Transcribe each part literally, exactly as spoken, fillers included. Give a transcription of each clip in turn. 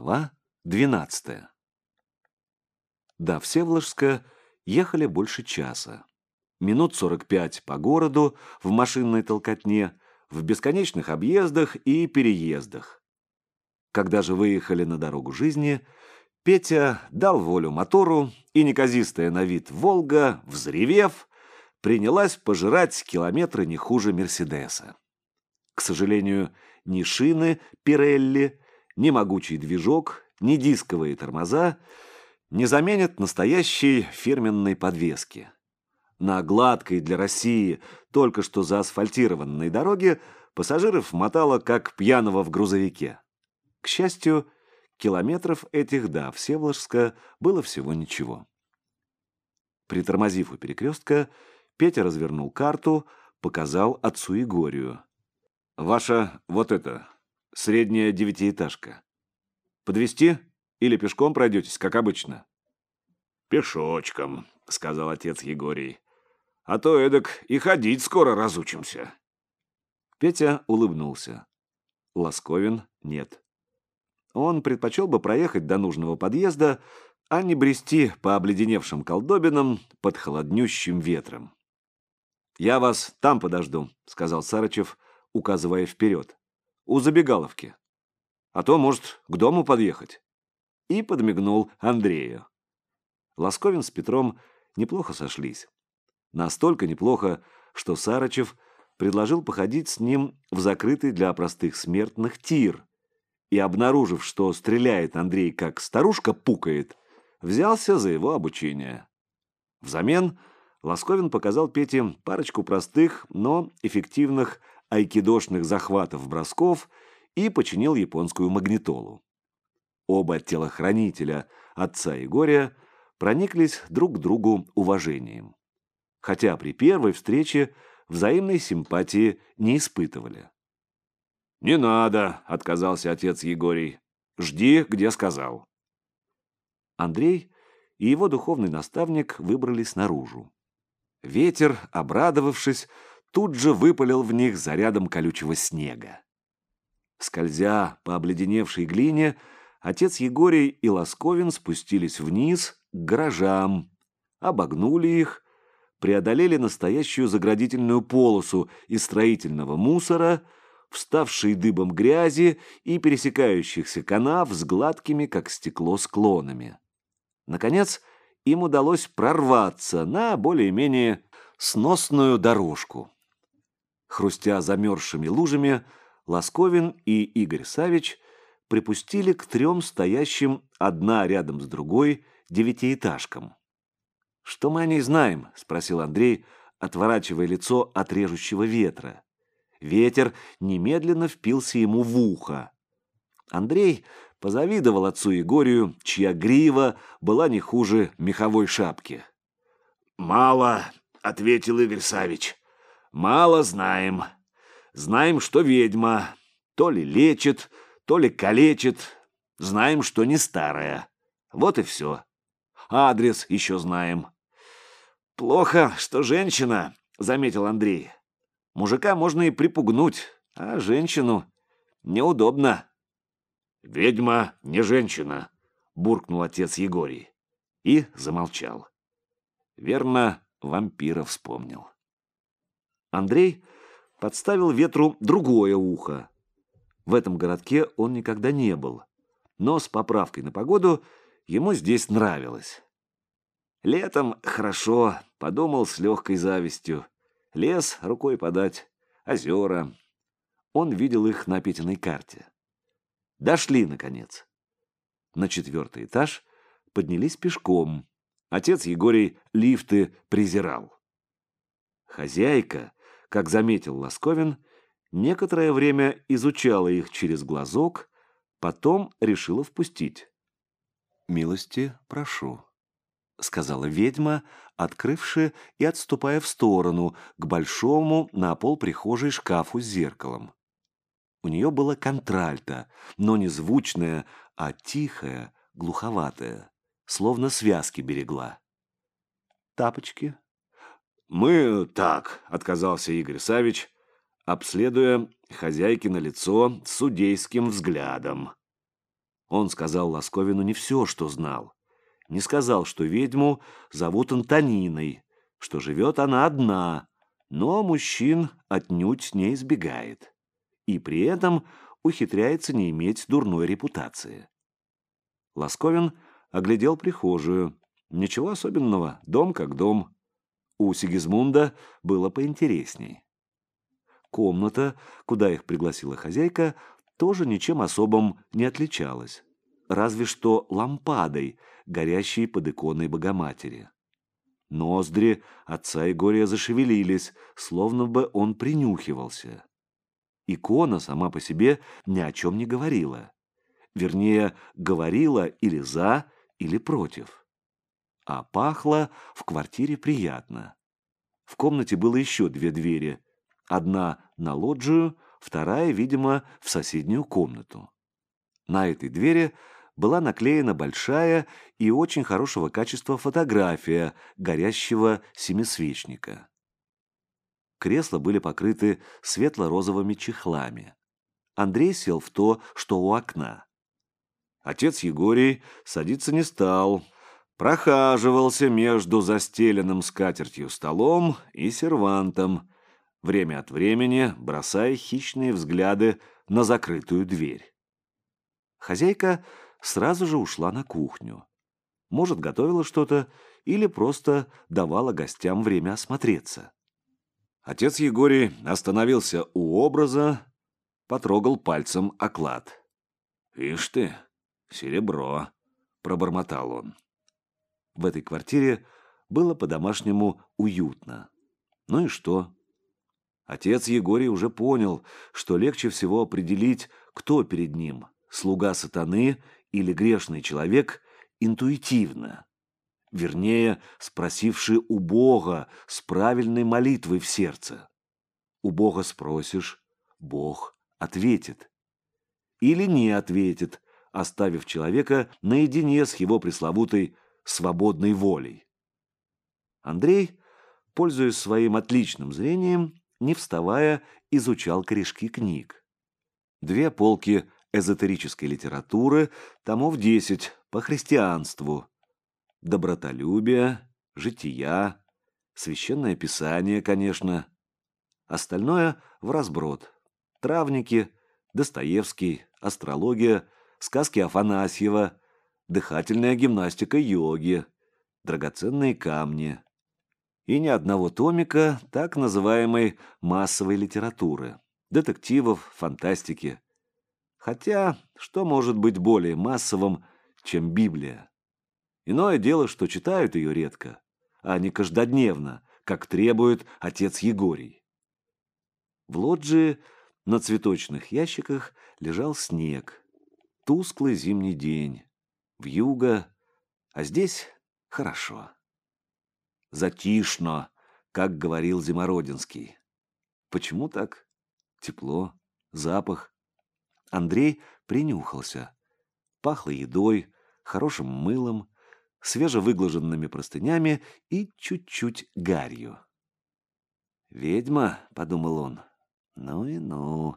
Глава двенадцатая. До Всеволожска ехали больше часа. Минут сорок пять по городу, в машинной толкотне, в бесконечных объездах и переездах. Когда же выехали на дорогу жизни, Петя дал волю мотору, и неказистая на вид «Волга», взревев, принялась пожирать километры не хуже «Мерседеса». К сожалению, ни шины «Пирелли», ни могучий движок, ни дисковые тормоза не заменят настоящей фирменной подвески. На гладкой для России, только что заасфальтированной дороге пассажиров мотало, как пьяного в грузовике. К счастью, километров этих до Всеволожска было всего ничего. Притормозив у перекрестка, Петя развернул карту, показал отцу Егорию. «Ваша вот эта, средняя девятиэтажка. Подвезти или пешком пройдетесь, как обычно?» «Пешочком», — сказал отец Егорий. «А то эдак и ходить скоро разучимся». Петя улыбнулся. Ласковин нет. Он предпочел бы проехать до нужного подъезда, а не брести по обледеневшим колдобинам под холоднющим ветром. «Я вас там подожду», — сказал Сарычев, указывая вперед. «У забегаловки. А то, может, к дому подъехать». И подмигнул Андрею. Ласковин с Петром неплохо сошлись. Настолько неплохо, что Сарычев предложил походить с ним в закрытый для простых смертных тир. И, обнаружив, что стреляет Андрей как старушка пукает, взялся за его обучение. Взамен Ласковин показал Пете парочку простых, но эффективных айкидошных захватов-бросков и починил японскую магнитолу. Оба телохранителя, отца Егория, прониклись друг к другу уважением. Хотя при первой встрече взаимной симпатии не испытывали. «Не надо», — отказался отец Егорий. «Жди, где сказал». Андрей и его духовный наставник выбрались наружу. Ветер, обрадовавшись, тут же выпалил в них зарядом колючего снега. Скользя по обледеневшей глине, отец Егорий и Ласковин спустились вниз к гаражам, обогнули их, преодолели настоящую заградительную полосу из строительного мусора, вставшей дыбом грязи и пересекающихся канав с гладкими, как стекло, склонами. Наконец, им удалось прорваться на более-менее сносную дорожку. Хрустя замерзшими лужами, Ласковин и Игорь Савич припустили к трем стоящим одна рядом с другой девятиэтажкам. «Что мы о ней знаем?» – спросил Андрей, отворачивая лицо от режущего ветра. Ветер немедленно впился ему в ухо. Андрей позавидовал отцу Егорию, чья грива была не хуже меховой шапки. «Мало», — ответил Игорь Савич. «Мало знаем. Знаем, что ведьма. То ли лечит, то ли калечит. Знаем, что не старая. Вот и все. Адрес еще знаем». «Плохо, что женщина», — заметил Андрей. «Мужика можно и припугнуть, а женщину неудобно». «Ведьма не женщина», — буркнул отец Егорий. И замолчал. Верно, вампира вспомнил. Андрей подставил ветру другое ухо. В этом городке он никогда не был, но с поправкой на погоду ему здесь нравилось. «Летом хорошо», — подумал с легкой завистью. Лес рукой подать, озера. Он видел их на Петиной карте. Дошли, наконец. На четвертый этаж поднялись пешком. Отец Егорий лифты презирал. Хозяйка, как заметил Ласковин, некоторое время изучала их через глазок, потом решила впустить. «Милости прошу», — сказала ведьма, открывши и отступая в сторону к большому на пол прихожей шкафу с зеркалом. У нее было контральто, но не звучное, а тихое, глуховатое, словно связки берегла. «Тапочки?» «Мы так», — отказался Игорь Савич, обследуя хозяйкино лицо судейским взглядом. Он сказал Ласковину не все, что знал. Не сказал, что ведьму зовут Антониной, что живет она одна, но мужчин отнюдь не избегает. И при этом ухитряется не иметь дурной репутации. Ласковин оглядел прихожую. Ничего особенного, дом как дом. У Сигизмунда было поинтересней. Комната, куда их пригласила хозяйка, тоже ничем особым не отличалась, разве что лампадой, горящей под иконой Богоматери. Ноздри отца Егория зашевелились, словно бы он принюхивался. Икона сама по себе ни о чем не говорила. Вернее, говорила или за, или против. А пахло в квартире приятно. В комнате было еще две двери. Одна на лоджию, вторая, видимо, в соседнюю комнату. На этой двери была наклеена большая и очень хорошего качества фотография горящего семисвечника. Кресла были покрыты светло-розовыми чехлами. Андрей сел в то, что у окна. Отец Егорий садиться не стал, прохаживался между застеленным скатертью столом и сервантом, время от времени бросая хищные взгляды на закрытую дверь. Хозяйка сразу же ушла на кухню. Может, готовила что-то или просто давала гостям время осмотреться. Отец Егорий остановился у образа, потрогал пальцем оклад. «Ишь ты, серебро!» — пробормотал он. В этой квартире было по-домашнему уютно. Ну и что? Отец Егорий уже понял, что легче всего определить, кто перед ним — слуга сатаны или грешный человек, интуитивно. Вернее, спросивший у Бога с правильной молитвой в сердце. У Бога спросишь, Бог ответит. Или не ответит, оставив человека наедине с его пресловутой свободной волей. Андрей, пользуясь своим отличным зрением, не вставая, изучал корешки книг. Две полки эзотерической литературы, томов десять по христианству. Добротолюбие, жития, священное писание, конечно. Остальное вразброд. Травники, Достоевский, астрология, сказки Афанасьева, дыхательная гимнастика йоги, драгоценные камни. И ни одного томика так называемой массовой литературы, детективов, фантастики. Хотя, что может быть более массовым, чем Библия? Иное дело, что читают ее редко, а не каждодневно, как требует отец Егорий. В лоджии на цветочных ящиках лежал снег. Тусклый зимний день. Вьюга, а здесь хорошо. Затишно, как говорил Зимородинский. Почему так? Тепло, запах. Андрей принюхался. Пахло едой, хорошим мылом, свежевыглаженными простынями и чуть-чуть гарью. «Ведьма», — подумал он, — «ну и ну».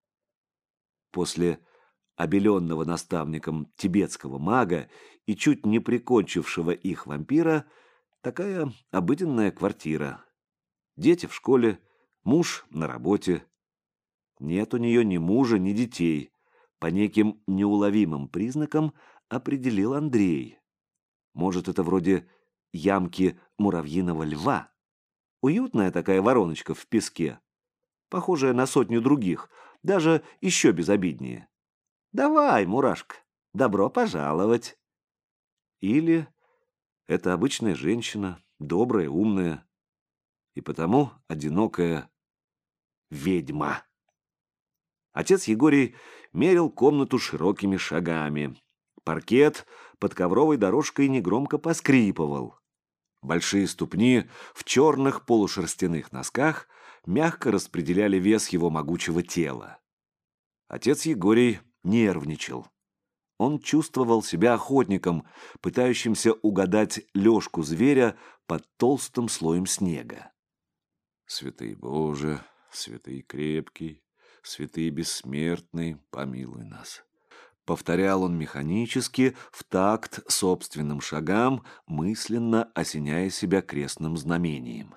После обеленного наставником тибетского мага и чуть не прикончившего их вампира такая обыденная квартира. Дети в школе, муж на работе. Нет у нее ни мужа, ни детей. По неким неуловимым признакам определил Андрей. Может, это вроде ямки муравьиного льва? Уютная такая вороночка в песке, похожая на сотню других, даже еще безобиднее. Давай, мурашка, добро пожаловать. Или это обычная женщина, добрая, умная, и потому одинокая ведьма. Отец Егорий мерил комнату широкими шагами. Паркет под ковровой дорожкой негромко поскрипывал. Большие ступни в черных полушерстяных носках мягко распределяли вес его могучего тела. Отец Егорий нервничал. Он чувствовал себя охотником, пытающимся угадать лёжку зверя под толстым слоем снега. «Святый Боже, святый крепкий, святый бессмертный, помилуй нас. Повторял он механически, в такт собственным шагам, мысленно осеняя себя крестным знамением.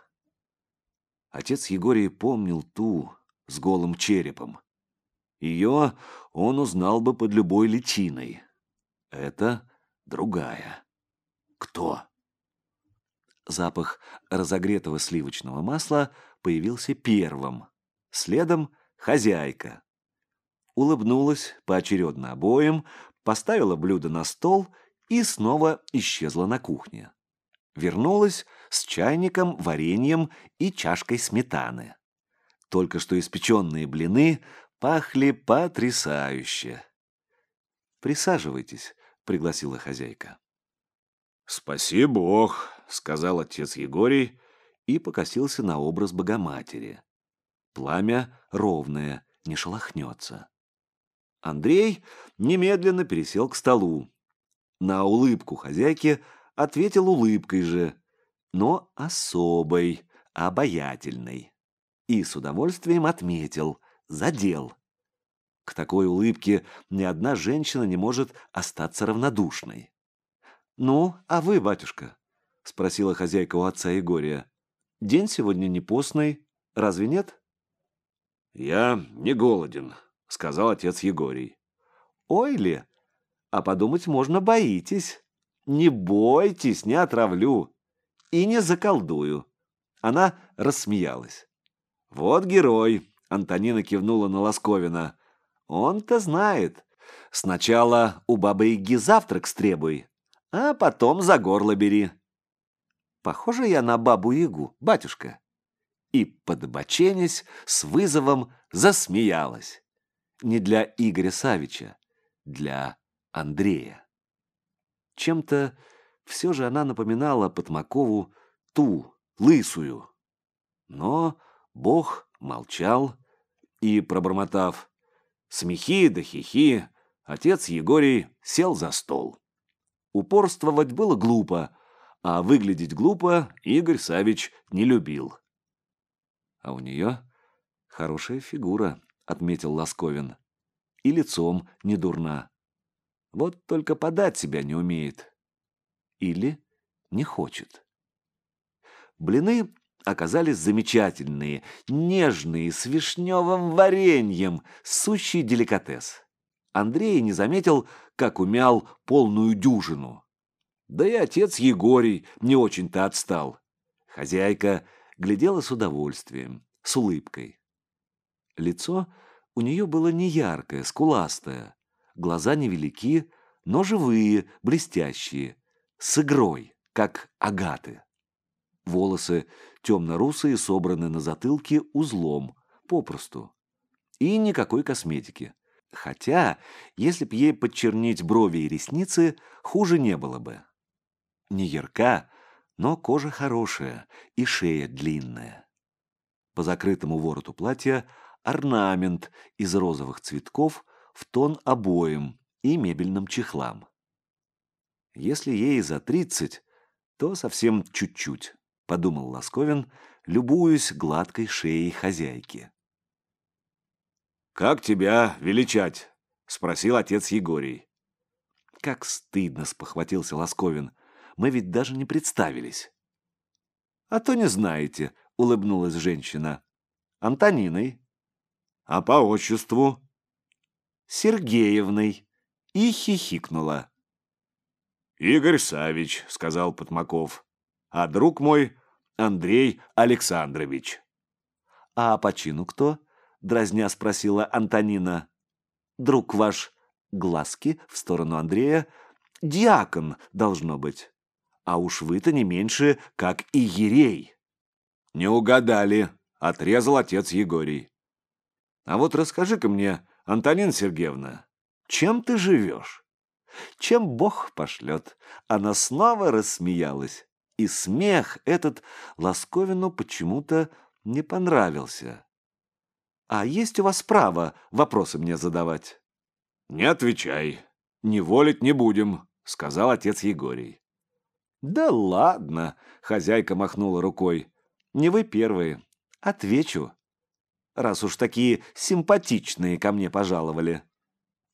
Отец Егорий помнил ту с голым черепом. Ее он узнал бы под любой личиной. Это другая. Кто? Запах разогретого сливочного масла появился первым. Следом хозяйка. Улыбнулась поочередно обоим, поставила блюдо на стол и снова исчезла на кухне. Вернулась с чайником, вареньем и чашкой сметаны. Только что испеченные блины пахли потрясающе. «Присаживайтесь», — пригласила хозяйка. «Спаси Бог», — сказал отец Егорий и покосился на образ Богоматери. Пламя ровное, не шелохнется. Андрей немедленно пересел к столу. На улыбку хозяйки ответил улыбкой же, но особой, обаятельной. И с удовольствием отметил, задел. К такой улыбке ни одна женщина не может остаться равнодушной. «Ну, а вы, батюшка?» — спросила хозяйка у отца Егория. «День сегодня не постный, разве нет?» «Я не голоден», — сказал отец Егорий. «Ой ли! А подумать можно, боитесь. Не бойтесь, не отравлю и не заколдую». Она рассмеялась. «Вот герой!» — Антонина кивнула на Лосковина. «Он-то знает. Сначала у бабы-яги завтрак стребуй, а потом за горло бери». «Похоже я на бабу-ягу, батюшка?» И, подбоченясь, с вызовом засмеялась. Не для Игоря Савича, для Андрея. Чем-то все же она напоминала Потмакову ту, лысую. Но Бог молчал и, пробормотав смехи да хихи, отец Егорий сел за стол. Упорствовать было глупо, а выглядеть глупо Игорь Савич не любил. «А у нее хорошая фигура», — отметил Лосковин. «И лицом не дурна. Вот только подать себя не умеет. Или не хочет». Блины оказались замечательные, нежные, с вишневым вареньем, сущий деликатес. Андрей не заметил, как умял полную дюжину. Да и отец Егорий не очень-то отстал. Хозяйка глядела с удовольствием, с улыбкой. Лицо у нее было не яркое, скуластое, глаза невелики, но живые, блестящие, с игрой, как агаты. Волосы темно-русые собраны на затылке узлом, попросту. И никакой косметики. Хотя, если б ей подчернить брови и ресницы, хуже не было бы. Не ярка, но кожа хорошая и шея длинная. По закрытому вороту платья орнамент из розовых цветков в тон обоям и мебельным чехлам. Если ей за тридцать, то совсем чуть-чуть, подумал Лосковин, любуясь гладкой шеей хозяйки. «Как тебя величать?» — спросил отец Егорий. «Как стыдно!» — спохватился Лосковин. «Мы ведь даже не представились». «А то не знаете», — улыбнулась женщина. «Антониной». «А по отчеству?» «Сергеевной». И хихикнула. «Игорь Савич», — сказал Потмаков. «А друг мой Андрей Александрович». «А по чину кто?» — дразня спросила Антонина. «Друг ваш», глазки в сторону Андрея, «диакон, должно быть. А уж вы-то не меньше, как и иерей». «Не угадали», — отрезал отец Егорий. «А вот расскажи-ка мне, Антонина Сергеевна, чем ты живешь?» «Чем Бог пошлет». Она снова рассмеялась. И смех этот Лосковину почему-то не понравился. «А есть у вас право вопросы мне задавать?» «Не отвечай. Не волить не будем», — сказал отец Егорий. «Да ладно», — хозяйка махнула рукой. «Не вы первые. Отвечу. Раз уж такие симпатичные ко мне пожаловали».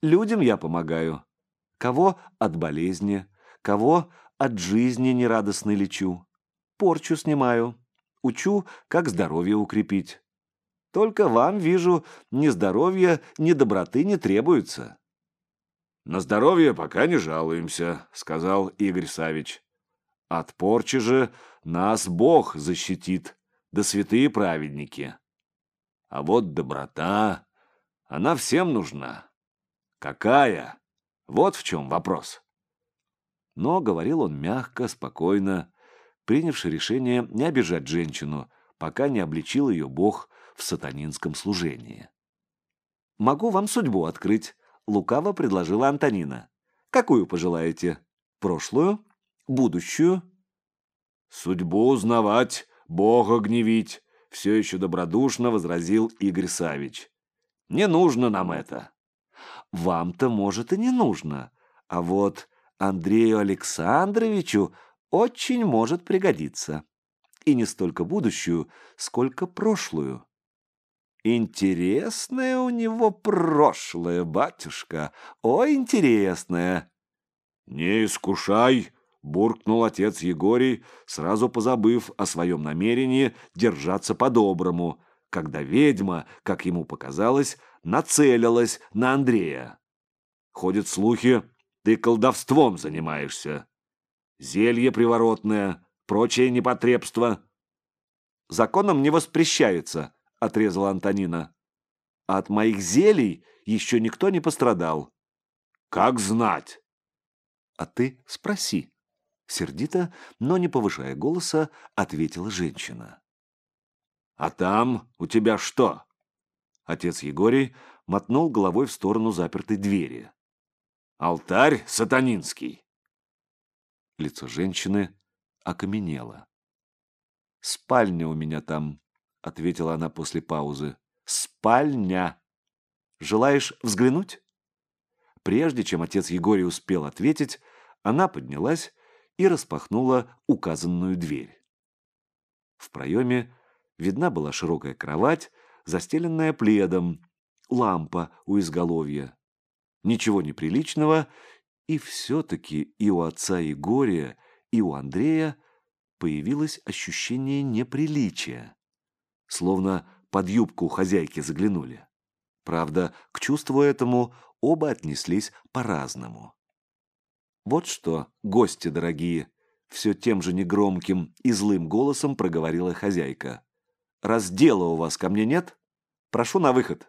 Людям я помогаю. Кого от болезни, кого от жизни нерадостной лечу. Порчу снимаю, учу, как здоровье укрепить. Только вам, вижу, ни здоровья, ни доброты не требуется. На здоровье пока не жалуемся, сказал Игорь Савич. От порчи же нас Бог защитит, да святые праведники. А вот доброта, она всем нужна. Какая? Вот в чем вопрос. Но говорил он мягко, спокойно, принявши решение не обижать женщину, пока не обличил ее Бог в сатанинском служении. «Могу вам судьбу открыть», — лукаво предложила Антонина. «Какую пожелаете? Прошлую? Будущую?» «Судьбу узнавать, Бога гневить», — все еще добродушно возразил Игорь Савич. «Не нужно нам это». «Вам-то, может, и не нужно, а вот Андрею Александровичу очень может пригодиться. И не столько будущую, сколько прошлую». «Интересное у него прошлое, батюшка, ой, интересное!» «Не искушай!» — буркнул отец Егорий, сразу позабыв о своем намерении держаться по-доброму, когда ведьма, как ему показалось, нацелилась на Андрея. «Ходят слухи, ты колдовством занимаешься. Зелье приворотное, прочее непотребство». «Законом не воспрещается», — отрезала Антонина. «А от моих зелий еще никто не пострадал». «Как знать?» «А ты спроси», — сердито, но не повышая голоса, ответила женщина. «А там у тебя что?» Отец Егорий мотнул головой в сторону запертой двери. «Алтарь сатанинский». Лицо женщины окаменело. «Спальня у меня там», — ответила она после паузы. «Спальня. Желаешь взглянуть?» Прежде чем отец Егорий успел ответить, она поднялась и распахнула указанную дверь. В проеме видна была широкая кровать, застеленная пледом, лампа у изголовья. Ничего неприличного, и все-таки и у отца Егория, и у Андрея появилось ощущение неприличия, словно под юбку хозяйки заглянули. Правда, к чувству этому оба отнеслись по-разному. «Вот что, гости дорогие», — все тем же негромким и злым голосом проговорила хозяйка. «Раз дела у вас ко мне нет, прошу на выход».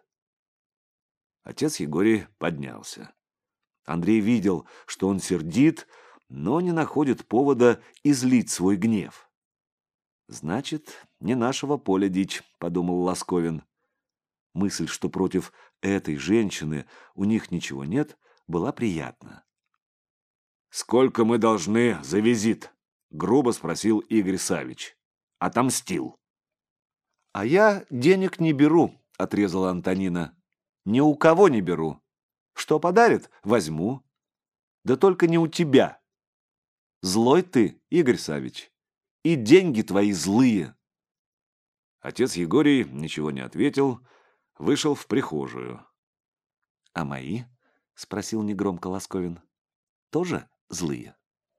Отец Егорий поднялся. Андрей видел, что он сердит, но не находит повода излить свой гнев. «Значит, не нашего поля дичь», — подумал Ласковин. Мысль, что против этой женщины у них ничего нет, была приятна. «Сколько мы должны за визит?» — грубо спросил Игорь Савич. «Отомстил». «А я денег не беру», — отрезала Антонина. «Ни у кого не беру. Что подарит, возьму. Да только не у тебя. Злой ты, Игорь Савич, и деньги твои злые». Отец Егорий ничего не ответил, вышел в прихожую. «А мои?» — спросил негромко Ласковин. «Тоже злые?»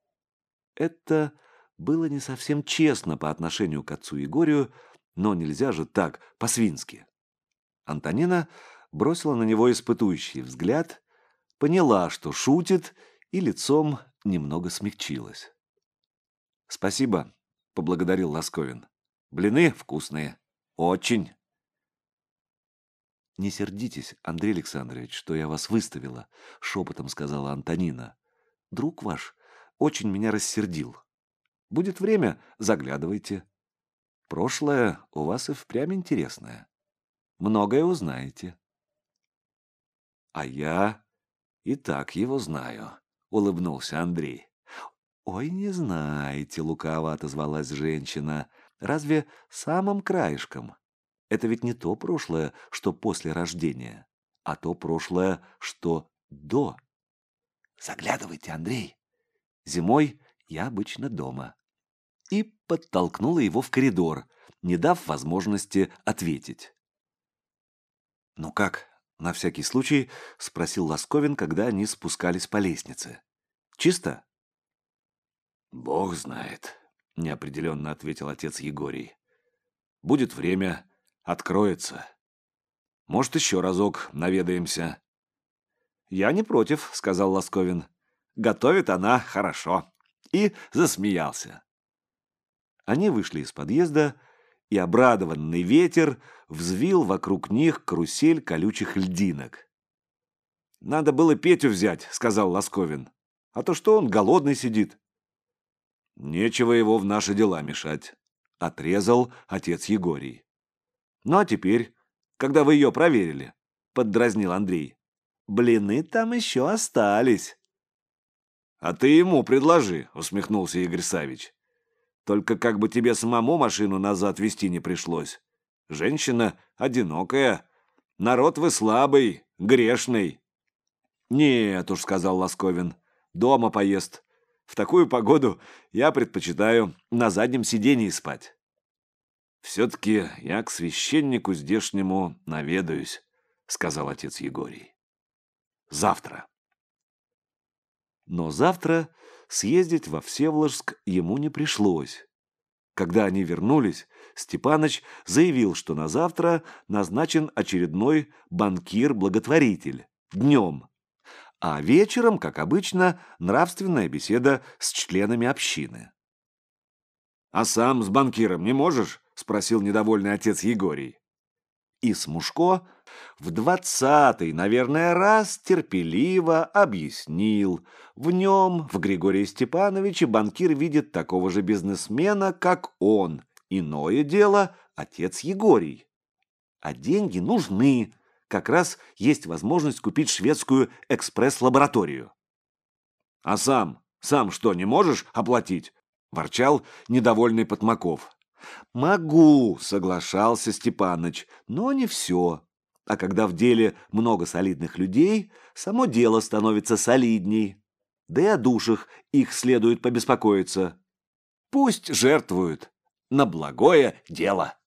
Это было не совсем честно по отношению к отцу Егорию, но нельзя же так, по-свински. Антонина бросила на него испытующий взгляд, поняла, что шутит, и лицом немного смягчилась. «Спасибо», — поблагодарил Ласковин. «Блины вкусные. Очень». «Не сердитесь, Андрей Александрович, что я вас выставила», — шепотом сказала Антонина. «Друг ваш очень меня рассердил. Будет время, заглядывайте. Прошлое у вас и впрямь интересное. Многое узнаете». «А я и так его знаю», — улыбнулся Андрей. «Ой, не знаете», — лукаво отозвалась женщина. «Разве самым краешком? Это ведь не то прошлое, что после рождения, а то прошлое, что до. Заглядывайте, Андрей. Зимой я обычно дома». И подтолкнула его в коридор, не дав возможности ответить. «Ну как, На всякий случай спросил Ласковин, когда они спускались по лестнице. Чисто? Бог знает, неопределенно ответил отец Егорий. Будет время, откроется. Может, еще разок наведаемся. Я не против, сказал Ласковин. Готовит она хорошо. И засмеялся. Они вышли из подъезда, и обрадованный ветер взвил вокруг них карусель колючих льдинок. «Надо было Петю взять», — сказал Ласковин. «А то что он голодный сидит». «Нечего его в наши дела мешать», — отрезал отец Егорий. «Ну а теперь, когда вы ее проверили», — поддразнил Андрей, — «блины там еще остались». «А ты ему предложи», — усмехнулся Игорь Савич. «Только как бы тебе самому машину назад везти не пришлось. Женщина одинокая, народ вы слабый, грешный». «Нет уж», — сказал Ласковин, — «дома поест. В такую погоду я предпочитаю на заднем сиденье спать». «Все-таки я к священнику здешнему наведаюсь», — сказал отец Егорий. «Завтра». Но завтра съездить во Всеволожск ему не пришлось. Когда они вернулись, Степаныч заявил, что на завтра назначен очередной банкир-благотворитель днем, а вечером, как обычно, нравственная беседа с членами общины. «А сам с банкиром не можешь?» — спросил недовольный отец Егорий. И Смушко в двадцатый, наверное, раз терпеливо объяснил. В нем, в Григории Степановиче, банкир видит такого же бизнесмена, как он. Иное дело — отец Егорий. А деньги нужны. Как раз есть возможность купить шведскую экспресс-лабораторию. «А сам, сам что, не можешь оплатить?» — ворчал недовольный Потмаков. «Могу», — соглашался Степаныч, — «но не все. А когда в деле много солидных людей, само дело становится солидней. Да и о душах их следует побеспокоиться. Пусть жертвуют на благое дело».